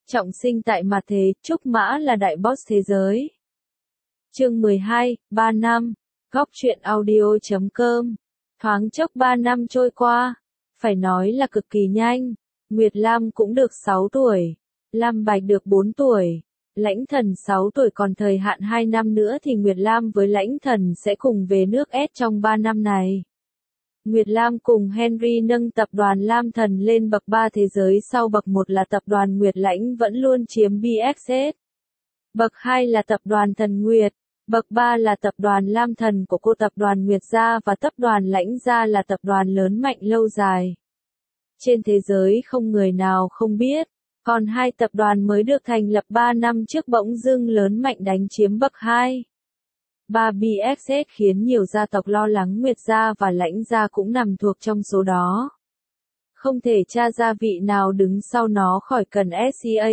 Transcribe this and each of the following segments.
Trọng sinh tại mặt thế, Trúc Mã là đại boss thế giới. Chương 12, 3 năm. Góc truyện audio.com. Thoáng chốc 3 năm trôi qua, phải nói là cực kỳ nhanh. Nguyệt Lam cũng được 6 tuổi, Lam Bạch được 4 tuổi, Lãnh Thần 6 tuổi, còn thời hạn 2 năm nữa thì Nguyệt Lam với Lãnh Thần sẽ cùng về nước S trong 3 năm này. Nguyệt Lam cùng Henry nâng tập đoàn Lam Thần lên bậc 3 thế giới, sau bậc 1 là tập đoàn Nguyệt Lãnh vẫn luôn chiếm BXS. Bậc 2 là tập đoàn Thần Nguyệt, bậc 3 là tập đoàn Lam Thần của cô tập đoàn Nguyệt Gia, và tập đoàn Lãnh Gia là tập đoàn lớn mạnh lâu dài. Trên thế giới không người nào không biết, còn hai tập đoàn mới được thành lập 3 năm trước bỗng dưng lớn mạnh đánh chiếm bậc 2. 3 BXS khiến nhiều gia tộc lo lắng. Nguyệt Gia và Lãnh Gia cũng nằm thuộc trong số đó. Không thể tra ra vị nào đứng sau nó khỏi cần SCA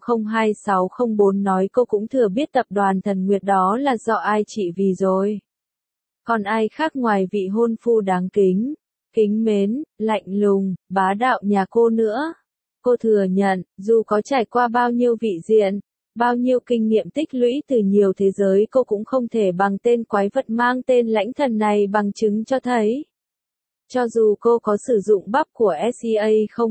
002604 nói, cô cũng thừa biết tập đoàn Thần Nguyệt đó là do ai trị vì rồi. Còn ai khác ngoài vị hôn phu đáng kính, kính mến, lạnh lùng, bá đạo nhà cô nữa. Cô thừa nhận, dù có trải qua bao nhiêu vị diện, bao nhiêu kinh nghiệm tích lũy từ nhiều thế giới, cô cũng không thể bằng tên quái vật mang tên Lãnh Thần này. Bằng chứng cho thấy, cho dù cô có sử dụng bắp của SCA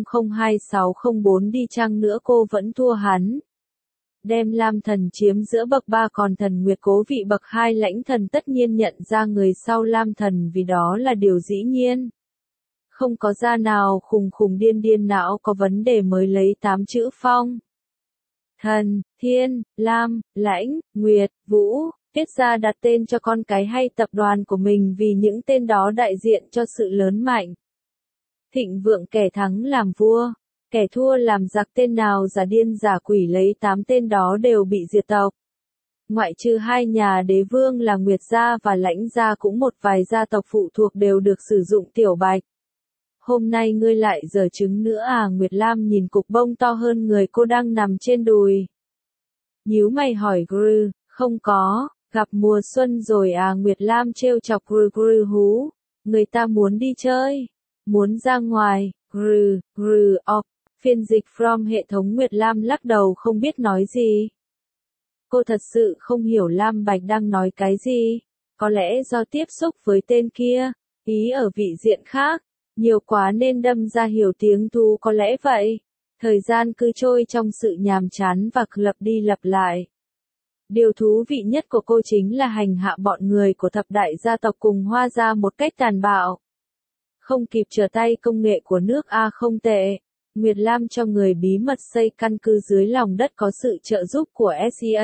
002604 đi chăng nữa, cô vẫn thua hắn. Đem Lam Thần chiếm giữa bậc 3, còn Thần Nguyệt cố vị bậc 2. Lãnh Thần tất nhiên nhận ra người sau Lam Thần, vì đó là điều dĩ nhiên. Không có gia nào khùng khùng điên điên não có vấn đề mới lấy 8 chữ Phong, Thần, Thiên, Lam, Lãnh, Nguyệt, Vũ, viết ra đặt tên cho con cái hay tập đoàn của mình, vì những tên đó đại diện cho sự lớn mạnh, thịnh vượng. Kẻ thắng làm vua, kẻ thua làm giặc. Tên nào giả điên giả quỷ lấy 8 tên đó đều bị diệt tộc. Ngoại trừ hai nhà đế vương là Nguyệt Gia và Lãnh Gia, cũng một vài gia tộc phụ thuộc đều được sử dụng tiểu bạch. Hôm nay ngươi lại giở trứng nữa à? Nguyệt Lam nhìn cục bông to hơn người cô đang nằm trên đùi, nhíu mày hỏi Gru. Không có, gặp mùa xuân rồi à? Nguyệt Lam trêu chọc Gru. Gru hú, người ta muốn đi chơi, muốn ra ngoài. Gru op, phiên dịch from hệ thống. Nguyệt Lam lắc đầu không biết nói gì. Cô thật sự không hiểu Lam Bạch đang nói cái gì. Có lẽ do tiếp xúc với tên kia, ý ở vị diện khác nhiều quá nên đâm ra hiểu tiếng thú, có lẽ vậy. Thời gian cứ trôi trong sự nhàm chán và lặp đi lặp lại. Điều thú vị nhất của cô chính là hành hạ bọn người của thập đại gia tộc cùng Hoa Gia một cách tàn bạo. Không kịp trở tay, công nghệ của nước A không tệ. Nguyệt Lam cho người bí mật xây căn cứ dưới lòng đất có sự trợ giúp của SCA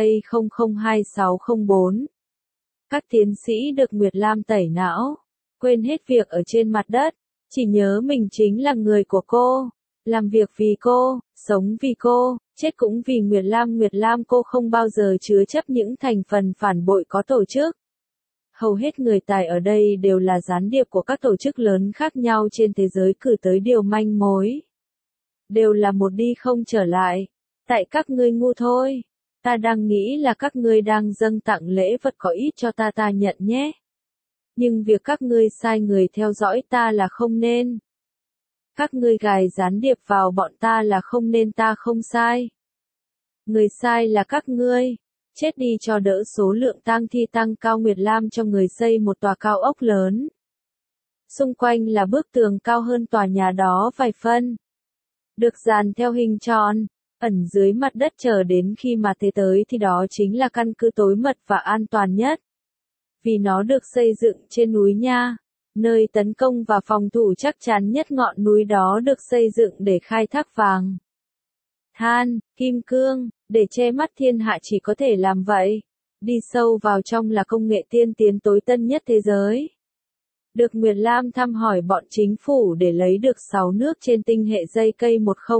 002604. Các tiến sĩ được Nguyệt Lam tẩy não, quên hết việc ở trên mặt đất. Chỉ nhớ mình chính là người của cô, làm việc vì cô, sống vì cô, chết cũng vì Nguyệt Lam. Nguyệt Lam cô không bao giờ chứa chấp những thành phần phản bội có tổ chức. Hầu hết người tài ở đây đều là gián điệp của các tổ chức lớn khác nhau trên thế giới, cử tới điều manh mối. Đều là một đi không trở lại. Tại các ngươi ngu thôi. Ta đang nghĩ là các ngươi đang dâng tặng lễ vật có ít cho ta nhận nhé. Nhưng việc các ngươi sai người theo dõi ta là không nên. Các ngươi gài gián điệp vào bọn ta là không nên, ta không sai. Người sai là các ngươi. Chết đi cho đỡ số lượng tang thi tăng cao. Nguyệt Lam cho người xây một tòa cao ốc lớn. Xung quanh là bức tường cao hơn tòa nhà đó vài phân. Được dàn theo hình tròn, ẩn dưới mặt đất, chờ đến khi mà thế tới thì đó chính là căn cứ tối mật và an toàn nhất. Vì nó được xây dựng trên núi nha, nơi tấn công và phòng thủ chắc chắn nhất. Ngọn núi đó được xây dựng để khai thác vàng, than, kim cương, để che mắt thiên hạ chỉ có thể làm vậy. Đi sâu vào trong là công nghệ tiên tiến tối tân nhất thế giới. Được Nguyệt Lam thăm hỏi bọn chính phủ để lấy được 6 nước trên tinh hệ dây cây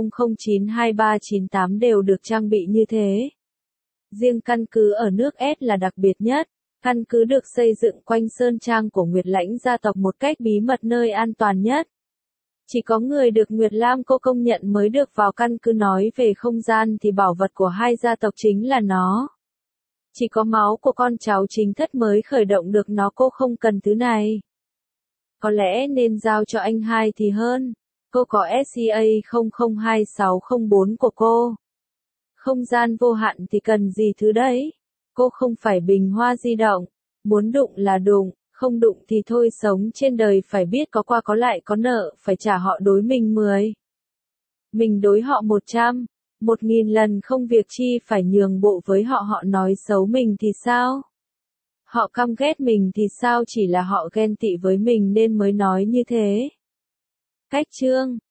10092398 đều được trang bị như thế. Riêng căn cứ ở nước S là đặc biệt nhất. Căn cứ được xây dựng quanh sơn trang của Nguyệt Lãnh gia tộc một cách bí mật, nơi an toàn nhất. Chỉ có người được Nguyệt Lam cô công nhận mới được vào căn cứ. Nói về không gian thì bảo vật của hai gia tộc chính là nó. Chỉ có máu của con cháu chính thất mới khởi động được nó, cô không cần thứ này. Có lẽ nên giao cho anh hai thì hơn. Cô có SCA 002604 của cô. Không gian vô hạn thì cần gì thứ đấy? Cô không phải bình hoa di động, muốn đụng là đụng, không đụng thì thôi. Sống trên đời phải biết có qua có lại, có nợ phải trả. Họ đối mình 10, mình đối họ 100, 1000 lần, không việc chi phải nhường bộ với họ. Họ nói xấu mình thì sao? Họ căm ghét mình thì sao? Chỉ là họ ghen tị với mình nên mới nói như thế. Cách chương